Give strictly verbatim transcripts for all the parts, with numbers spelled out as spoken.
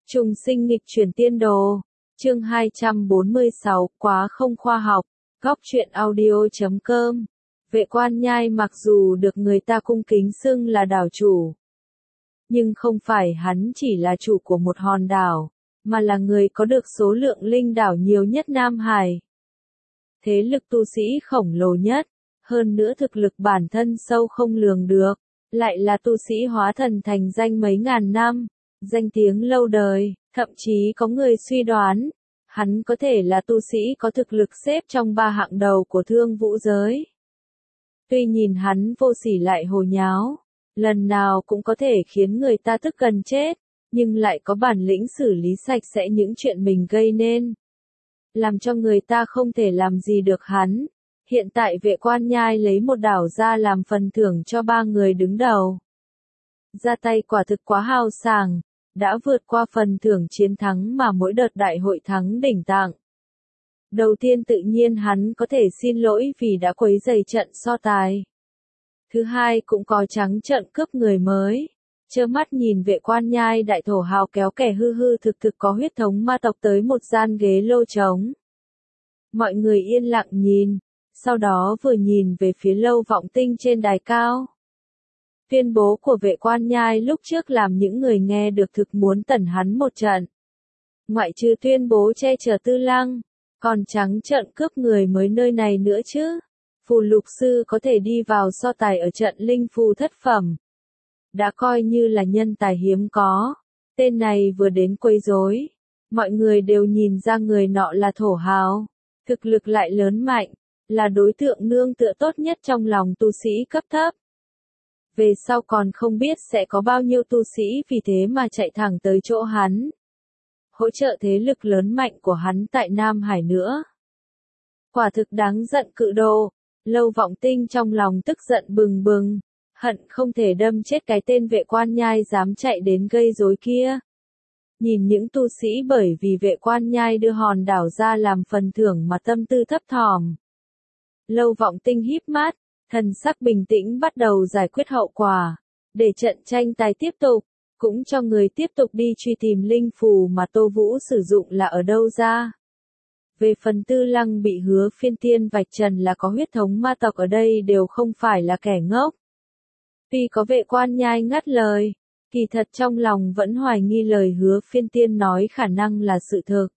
Trùng sinh nghịch chuyển tiên đồ. Chương hai trăm bốn mươi sáu, quá không khoa học. Góc truyện audio chấm com. Vệ Quan Nhai mặc dù được người ta cung kính xưng là đảo chủ, nhưng không phải hắn chỉ là chủ của một hòn đảo, mà là người có được số lượng linh đảo nhiều nhất Nam Hải. Thế lực tu sĩ khổng lồ nhất, hơn nữa thực lực bản thân sâu không lường được, lại là tu sĩ hóa thần thành danh mấy ngàn năm, danh tiếng lâu đời, thậm chí có người suy đoán, hắn có thể là tu sĩ có thực lực xếp trong ba hạng đầu của thương vũ giới. Tuy nhìn hắn vô sỉ lại hồ nháo, lần nào cũng có thể khiến người ta tức gần chết, nhưng lại có bản lĩnh xử lý sạch sẽ những chuyện mình gây nên, làm cho người ta không thể làm gì được hắn. Hiện tại Vệ Quan Nhai lấy một đảo ra làm phần thưởng cho ba người đứng đầu. Ra tay quả thực quá hào sảng, đã vượt qua phần thưởng chiến thắng mà mỗi đợt đại hội thắng đỉnh tặng. Đầu tiên tự nhiên hắn có thể xin lỗi vì đã quấy rầy trận so tài. Thứ hai cũng có trắng trợn cướp người mới. Trơ mắt nhìn Vệ Quan Nhai đại thổ hào kéo kẻ hư hư thực thực có huyết thống ma tộc tới một gian ghế lô trống. Mọi người yên lặng nhìn, sau đó vừa nhìn về phía Lâu Vọng Tinh trên đài cao. Tuyên bố của Vệ Quan Nhai lúc trước làm những người nghe được thực muốn tẩn hắn một trận. Ngoại trừ tuyên bố che chở Tư Lăng, còn trắng trợn cướp người mới nơi này nữa chứ. Phù lục sư có thể đi vào so tài ở trận linh phù thất phẩm, đã coi như là nhân tài hiếm có. Tên này vừa đến quấy rối, mọi người đều nhìn ra người nọ là thổ hào, thực lực lại lớn mạnh, là đối tượng nương tựa tốt nhất trong lòng tu sĩ cấp thấp. Về sau còn không biết sẽ có bao nhiêu tu sĩ vì thế mà chạy thẳng tới chỗ hắn, hỗ trợ thế lực lớn mạnh của hắn tại Nam Hải nữa. Quả thực đáng giận cự đồ. Lâu Vọng Tinh trong lòng tức giận bừng bừng, hận không thể đâm chết cái tên Vệ Quan Nhai dám chạy đến gây rối kia. Nhìn những tu sĩ bởi vì Vệ Quan Nhai đưa hòn đảo ra làm phần thưởng mà tâm tư thấp thỏm. Lâu Vọng Tinh híp mắt, thần sắc bình tĩnh bắt đầu giải quyết hậu quả, để trận tranh tài tiếp tục, cũng cho người tiếp tục đi truy tìm linh phù mà Tô Vũ sử dụng là ở đâu ra. Về phần Tư Lăng bị Hứa Phiên Tiên vạch trần là có huyết thống ma tộc ở đây đều không phải là kẻ ngốc. Tuy có Vệ Quan Nhai ngắt lời, kỳ thật trong lòng vẫn hoài nghi lời Hứa Phiên Tiên nói khả năng là sự thực.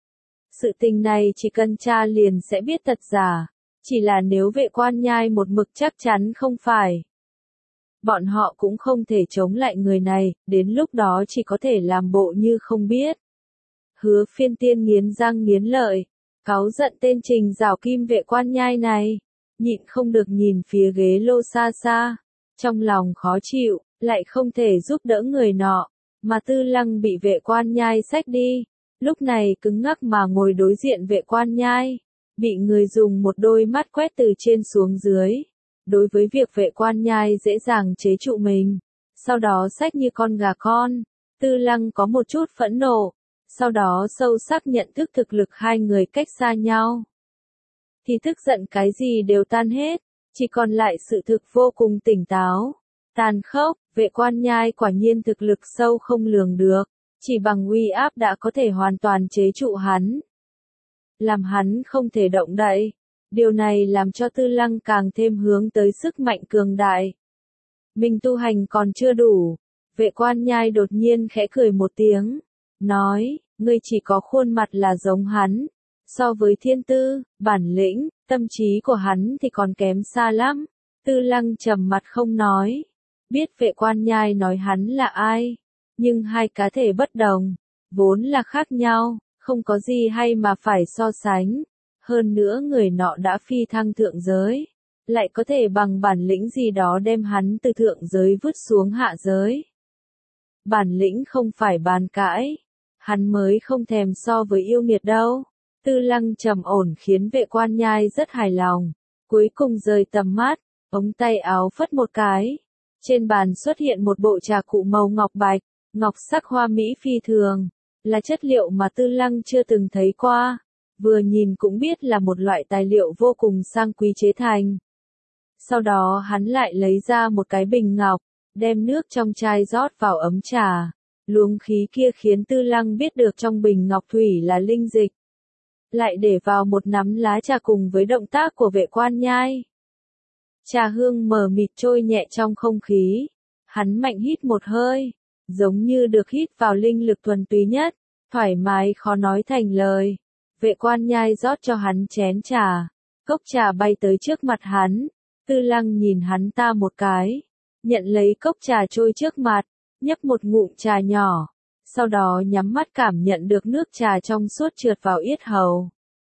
Sự tình này chỉ cần tra liền sẽ biết thật giả, chỉ là nếu Vệ Quan Nhai một mực chắc chắn không phải, bọn họ cũng không thể chống lại người này, đến lúc đó chỉ có thể làm bộ như không biết. Hứa Phiên Tiên nghiến răng nghiến lợi, cáu giận tên Trình Giảo Kim Vệ Quan Nhai này, nhịn không được nhìn phía ghế lô xa xa, trong lòng khó chịu, lại không thể giúp đỡ người nọ, mà Tư Lăng bị Vệ Quan Nhai xách đi, lúc này cứng ngắc mà ngồi đối diện Vệ Quan Nhai, bị người dùng một đôi mắt quét từ trên xuống dưới. Đối với việc Vệ Quan Nhai dễ dàng chế trụ mình, sau đó xách như con gà con, Tư Lăng có một chút phẫn nộ. Sau đó sâu sắc nhận thức thực lực hai người cách xa nhau, thì tức giận cái gì đều tan hết, chỉ còn lại sự thực vô cùng tỉnh táo, tàn khốc. Vệ Quan Nhai quả nhiên thực lực sâu không lường được, chỉ bằng uy áp đã có thể hoàn toàn chế trụ hắn, làm hắn không thể động đậy. Điều này làm cho Tư Lăng càng thêm hướng tới sức mạnh cường đại. Mình tu hành còn chưa đủ. Vệ Quan Nhai đột nhiên khẽ cười một tiếng, nói, ngươi chỉ có khuôn mặt là giống hắn, so với thiên tư, bản lĩnh, tâm trí của hắn thì còn kém xa lắm. Tư Lăng trầm mặt không nói, biết Vệ Quan Nhai nói hắn là ai, nhưng hai cá thể bất đồng, vốn là khác nhau, không có gì hay mà phải so sánh. Hơn nữa người nọ đã phi thăng thượng giới, lại có thể bằng bản lĩnh gì đó đem hắn từ thượng giới vứt xuống hạ giới. Bản lĩnh không phải bàn cãi, hắn mới không thèm so với yêu nghiệt đâu. Tư Lăng trầm ổn khiến Vệ Quan Nhai rất hài lòng, cuối cùng rời tầm mắt, ống tay áo phất một cái. Trên bàn xuất hiện một bộ trà cụ màu ngọc bạch, ngọc sắc hoa mỹ phi thường, là chất liệu mà Tư Lăng chưa từng thấy qua. Vừa nhìn cũng biết là một loại tài liệu vô cùng sang quý chế thành. Sau đó hắn lại lấy ra một cái bình ngọc, đem nước trong chai rót vào ấm trà, Luồng khí kia khiến Tư Lăng biết được trong bình ngọc thủy là linh dịch. Lại để vào một nắm lá trà cùng với động tác của Vệ Quan Nhai. Trà hương mờ mịt trôi nhẹ trong không khí. Hắn mạnh hít một hơi, giống như được hít vào linh lực thuần túy nhất, thoải mái khó nói thành lời. Vệ Quan Nhai rót cho hắn chén trà, cốc trà bay tới trước mặt hắn. Tư Lăng nhìn hắn ta một cái, nhận lấy cốc trà trôi trước mặt, nhấp một ngụm trà nhỏ, sau đó nhắm mắt cảm nhận được nước trà trong suốt trượt vào yết hầu.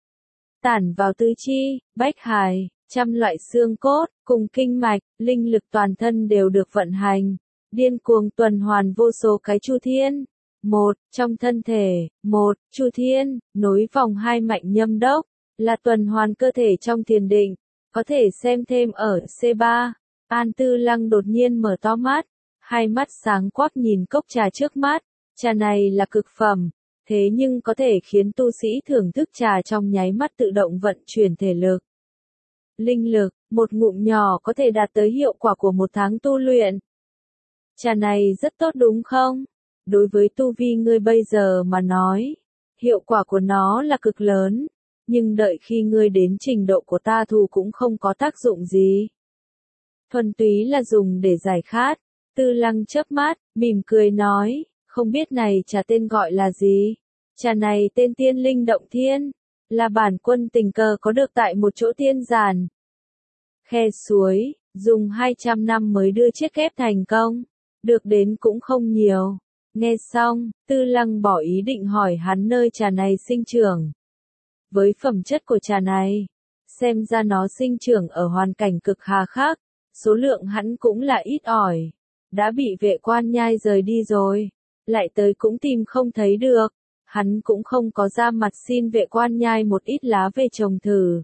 Tản vào tứ chi, bách hài, trăm loại xương cốt, cùng kinh mạch, linh lực toàn thân đều được vận hành, điên cuồng tuần hoàn vô số cái chu thiên. Một, trong thân thể, một, chu thiên, nối vòng hai mạnh nhâm đốc, là tuần hoàn cơ thể trong thiền định, có thể xem thêm ở C ba. An Tư Lăng đột nhiên mở to mắt, hai mắt sáng quắc nhìn cốc trà trước mắt, trà này là cực phẩm, thế nhưng có thể khiến tu sĩ thưởng thức trà trong nháy mắt tự động vận chuyển thể lực. Linh lực, một ngụm nhỏ có thể đạt tới hiệu quả của một tháng tu luyện. Trà này rất tốt đúng không? Đối với tu vi ngươi bây giờ mà nói, hiệu quả của nó là cực lớn, nhưng đợi khi ngươi đến trình độ của ta thù cũng không có tác dụng gì. Thuần túy là dùng để giải khát. Tư Lăng chớp mắt, mỉm cười nói, không biết này trà tên gọi là gì? Trà này tên Tiên Linh Động Thiên, là bản quân tình cờ có được tại một chỗ tiên giản. Khe suối, dùng hai trăm năm mới đưa chiết kép thành công, được đến cũng không nhiều. Nghe xong, Tư Lăng bỏ ý định hỏi hắn nơi trà này sinh trưởng. Với phẩm chất của trà này, xem ra nó sinh trưởng ở hoàn cảnh cực hà khắc, số lượng hắn cũng là ít ỏi. Đã bị Vệ Quan Nhai rời đi rồi, lại tới cũng tìm không thấy được, hắn cũng không có ra mặt xin Vệ Quan Nhai một ít lá về trồng thử.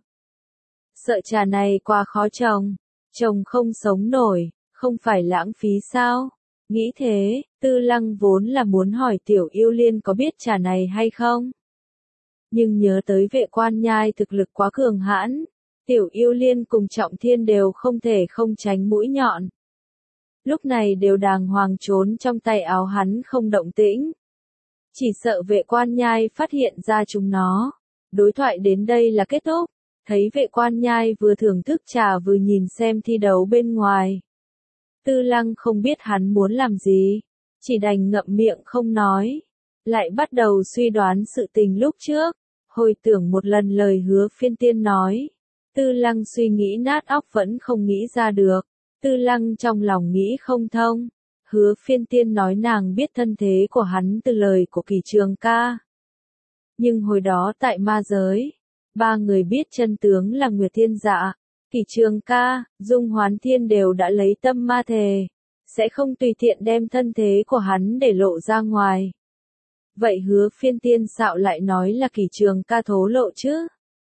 Sợ trà này quá khó trồng, trồng không sống nổi, không phải lãng phí sao? Nghĩ thế, Tư Lăng vốn là muốn hỏi Tiểu Yêu Liên có biết trà này hay không? Nhưng nhớ tới Vệ Quan Nhai thực lực quá cường hãn, Tiểu Yêu Liên cùng Trọng Thiên đều không thể không tránh mũi nhọn. Lúc này đều đàng hoàng trốn trong tay áo hắn không động tĩnh. Chỉ sợ Vệ Quan Nhai phát hiện ra chúng nó. Đối thoại đến đây là kết thúc, thấy Vệ Quan Nhai vừa thưởng thức trà vừa nhìn xem thi đấu bên ngoài. Tư Lăng không biết hắn muốn làm gì, chỉ đành ngậm miệng không nói. Lại bắt đầu suy đoán sự tình lúc trước, hồi tưởng một lần lời hứa phiên tiên nói. Tư Lăng suy nghĩ nát óc vẫn không nghĩ ra được. Tư Lăng trong lòng nghĩ không thông. Hứa phiên tiên nói nàng biết thân thế của hắn từ lời của Kỳ Trường ca. Nhưng hồi đó tại ma giới, ba người biết chân tướng là Nguyệt Thiên Dạ, Kỳ Trường ca, Dung Hoán Thiên đều đã lấy tâm ma thề, sẽ không tùy tiện đem thân thế của hắn để lộ ra ngoài. Vậy hứa phiên tiên xạo lại nói là Kỳ Trường ca thố lộ chứ?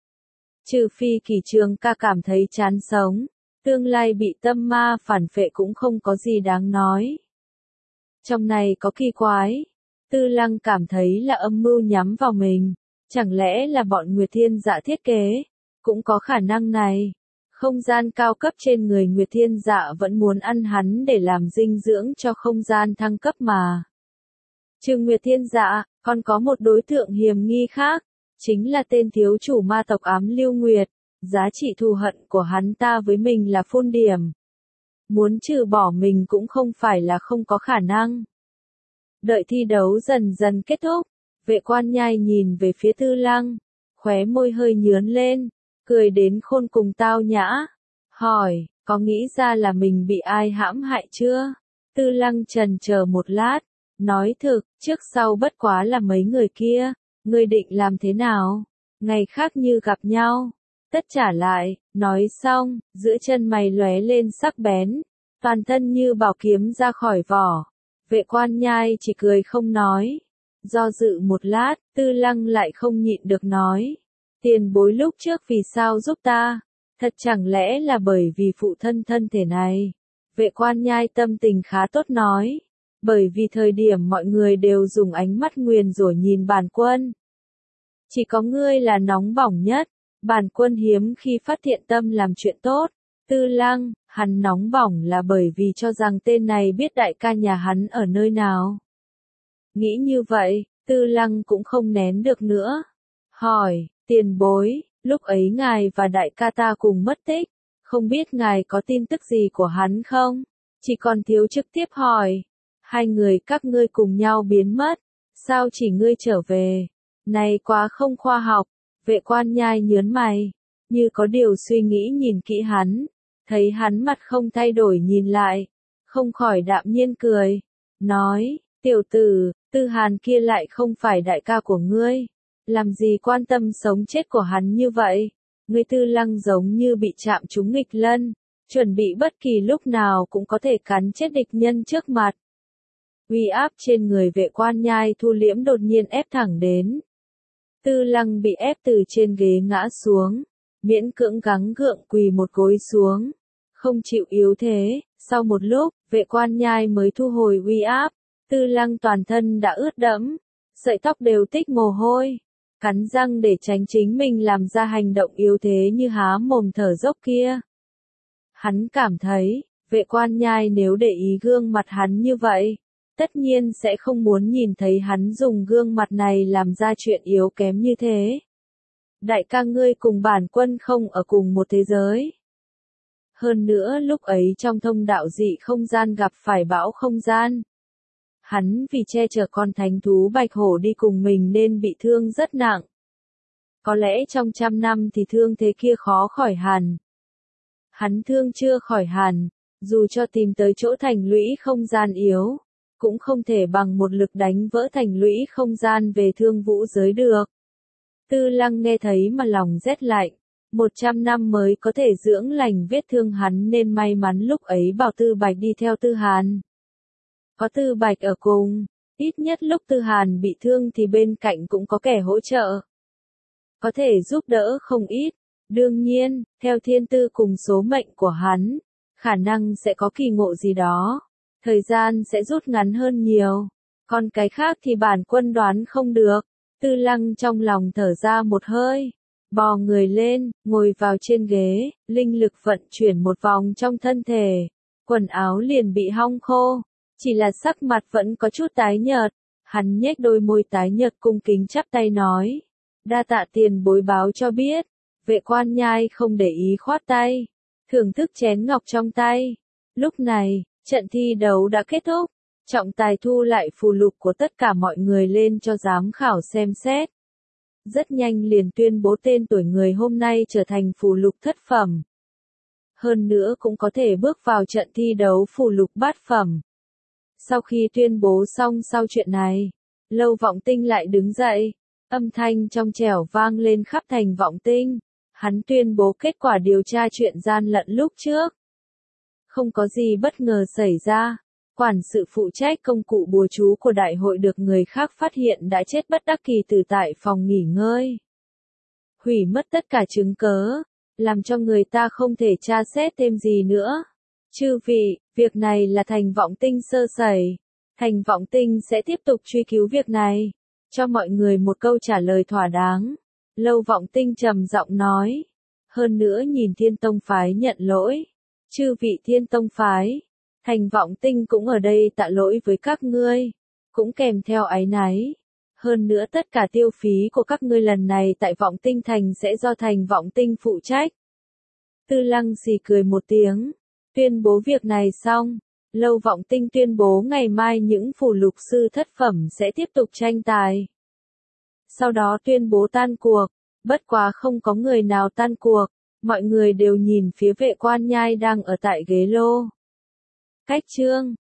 Trừ phi Kỳ Trường ca cảm thấy chán sống, tương lai bị tâm ma phản phệ cũng không có gì đáng nói. Trong này có kỳ quái, Tư Lăng cảm thấy là âm mưu nhắm vào mình, chẳng lẽ là bọn Nguyệt Thiên Dạ thiết kế, cũng có khả năng này. Không gian cao cấp trên người Nguyệt Thiên Dạ vẫn muốn ăn hắn để làm dinh dưỡng cho không gian thăng cấp mà. Trừ Nguyệt Thiên Dạ, còn có một đối tượng hiểm nghi khác, chính là tên thiếu chủ ma tộc Ám Lưu Nguyệt. Giá trị thù hận của hắn ta với mình là phun điểm. Muốn trừ bỏ mình cũng không phải là không có khả năng. Đợi thi đấu dần dần kết thúc, Vệ Quan Nhai nhìn về phía Tư Lăng, khóe môi hơi nhướn lên, cười đến khôn cùng tao nhã. Hỏi, có nghĩ ra là mình bị ai hãm hại chưa? Tư Lăng chần chờ một lát, nói thực, trước sau bất quá là mấy người kia, ngươi định làm thế nào? Ngày khác như gặp nhau. Tất trả lại, nói xong, giữa chân mày lóe lên sắc bén, toàn thân như bảo kiếm ra khỏi vỏ. Vệ Quan Nhai chỉ cười không nói. Do dự một lát, Tư Lăng lại không nhịn được nói. Tiền bối lúc trước vì sao giúp ta? Thật chẳng lẽ là bởi vì phụ thân thân thể này? Vệ Quan Nhai tâm tình khá tốt nói. Bởi vì thời điểm mọi người đều dùng ánh mắt nguyền rủa nhìn bản quân. Chỉ có ngươi là nóng bỏng nhất. Bản quân hiếm khi phát hiện tâm làm chuyện tốt. Tư Lăng, hắn nóng bỏng là bởi vì cho rằng tên này biết đại ca nhà hắn ở nơi nào. Nghĩ như vậy, Tư Lăng cũng không nén được nữa. Hỏi, tiền bối, lúc ấy ngài và đại ca ta cùng mất tích, không biết ngài có tin tức gì của hắn không? Chỉ còn thiếu trực tiếp hỏi, hai người các ngươi cùng nhau biến mất, sao chỉ ngươi trở về? Này quá không khoa học. Vệ Quan Nhai nhớn mày, như có điều suy nghĩ nhìn kỹ hắn, thấy hắn mặt không thay đổi nhìn lại, không khỏi đạm nhiên cười, nói, tiểu tử, Tư Hàn kia lại không phải đại ca của ngươi, làm gì quan tâm sống chết của hắn như vậy? Ngươi Tư Lăng giống như bị chạm trúng nghịch lân, chuẩn bị bất kỳ lúc nào cũng có thể cắn chết địch nhân trước mặt. Uy áp trên người Vệ Quan Nhai thu liễm đột nhiên ép thẳng đến. Tư Lăng bị ép từ trên ghế ngã xuống, miễn cưỡng gắng gượng quỳ một gối xuống, không chịu yếu thế. Sau một lúc, Vệ Quan Nhai mới thu hồi uy áp. Tư Lăng toàn thân đã ướt đẫm, sợi tóc đều tích mồ hôi, cắn răng để tránh chính mình làm ra hành động yếu thế như há mồm thở dốc kia. Hắn cảm thấy, Vệ Quan Nhai nếu để ý gương mặt hắn như vậy, tất nhiên sẽ không muốn nhìn thấy hắn dùng gương mặt này làm ra chuyện yếu kém như thế. Đại ca ngươi cùng bản quân không ở cùng một thế giới. Hơn nữa lúc ấy trong thông đạo dị không gian gặp phải bão không gian. Hắn vì che chở con thánh thú bạch hổ đi cùng mình nên bị thương rất nặng. Có lẽ trong trăm năm thì thương thế kia khó khỏi hẳn. Hắn thương chưa khỏi hẳn, dù cho tìm tới chỗ thành lũy không gian yếu, cũng không thể bằng một lực đánh vỡ thành lũy không gian về thương vũ giới được. Tư Lăng nghe thấy mà lòng rét lạnh, một trăm năm mới có thể dưỡng lành vết thương hắn nên may mắn lúc ấy bảo Tư Bạch đi theo Tư Hàn. Có Tư Bạch ở cùng, ít nhất lúc Tư Hàn bị thương thì bên cạnh cũng có kẻ hỗ trợ. Có thể giúp đỡ không ít, đương nhiên, theo thiên tư cùng số mệnh của hắn, khả năng sẽ có kỳ ngộ gì đó. Thời gian sẽ rút ngắn hơn nhiều, còn cái khác thì bản quân đoán không được. Tư Lăng trong lòng thở ra một hơi, bò người lên, ngồi vào trên ghế, linh lực vận chuyển một vòng trong thân thể, quần áo liền bị hong khô, chỉ là sắc mặt vẫn có chút tái nhợt. Hắn nhếch đôi môi tái nhợt cung kính chắp tay nói, đa tạ tiền bối báo cho biết. Vệ Quan Nhai không để ý khoát tay, thưởng thức chén ngọc trong tay. Lúc này, trận thi đấu đã kết thúc, trọng tài thu lại phù lục của tất cả mọi người lên cho giám khảo xem xét. Rất nhanh liền tuyên bố tên tuổi người hôm nay trở thành phù lục thất phẩm. Hơn nữa cũng có thể bước vào trận thi đấu phù lục bát phẩm. Sau khi tuyên bố xong sau chuyện này, Lâu Vọng Tinh lại đứng dậy, âm thanh trong trẻo vang lên khắp thành Vọng Tinh. Hắn tuyên bố kết quả điều tra chuyện gian lận lúc trước. Không có gì bất ngờ xảy ra, quản sự phụ trách công cụ bùa chú của đại hội được người khác phát hiện đã chết bất đắc kỳ tử tại phòng nghỉ ngơi. Hủy mất tất cả chứng cớ, làm cho người ta không thể tra xét thêm gì nữa. Chư vị, việc này là thành Vọng Tinh sơ sẩy. Thành Vọng Tinh sẽ tiếp tục truy cứu việc này, cho mọi người một câu trả lời thỏa đáng. Lâu Vọng Tinh trầm giọng nói, hơn nữa nhìn Thiên Tông phái nhận lỗi. Chư vị Thiên Tông phái, thành Vọng Tinh cũng ở đây tạ lỗi với các ngươi, cũng kèm theo áy náy. Hơn nữa tất cả tiêu phí của các ngươi lần này tại Vọng Tinh thành sẽ do thành Vọng Tinh phụ trách. Tư Lăng xì cười một tiếng, tuyên bố việc này xong, Lâu Vọng Tinh tuyên bố ngày mai những phù lục sư thất phẩm sẽ tiếp tục tranh tài. Sau đó tuyên bố tan cuộc, bất quá không có người nào tan cuộc, mọi người đều nhìn phía Vệ Quan Nhai đang ở tại ghế lô. Cách chương